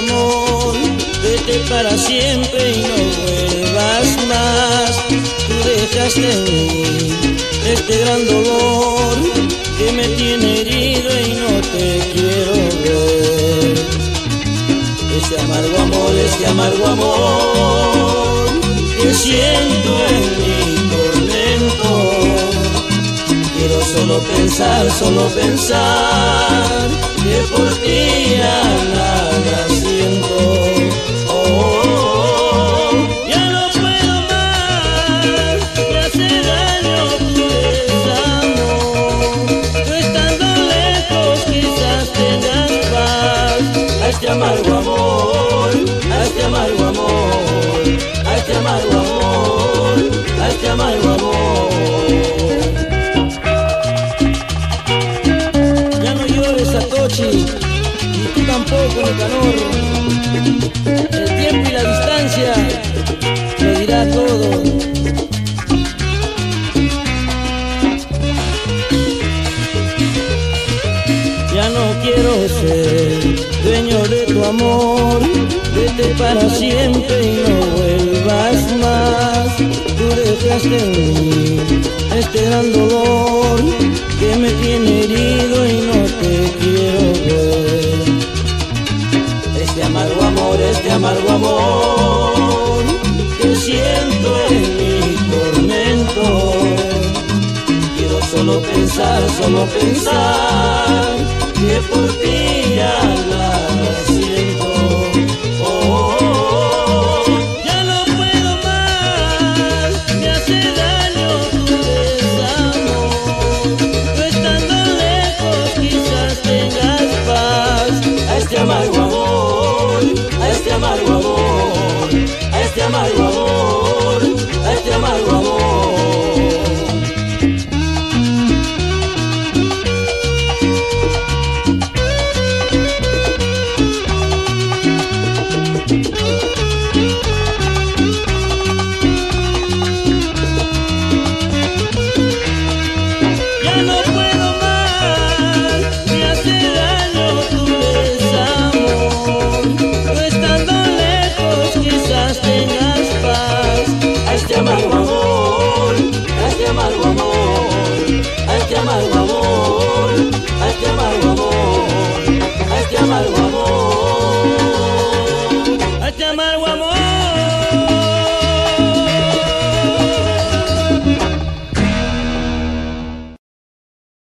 amor, vete para siempre y no vuelvas más. Tú dejaste en mí este gran dolor que me tiene herido y no te quiero ver. Este amargo amor que siento en mi tormento. Quiero solo pensar que por ti ya nada siento. Oh, oh, oh, ya no puedo más, me hace daño tu desamor. Tú estando lejos quizás tengas paz. A este amargo amor, a este amargo amor, a este amargo amor, a este amargo amor. Y tú tampoco, Nicanor. El tiempo y la distancia lo dirá todo. Ya no quiero ser dueño de tu amor, vete para siempre y no vuelvas más. Tú dejaste en mí este gran dolor que me tiene herido y no te quiero ver. Este amargo amor que siento en mi tormento. Quiero solo pensar que por ti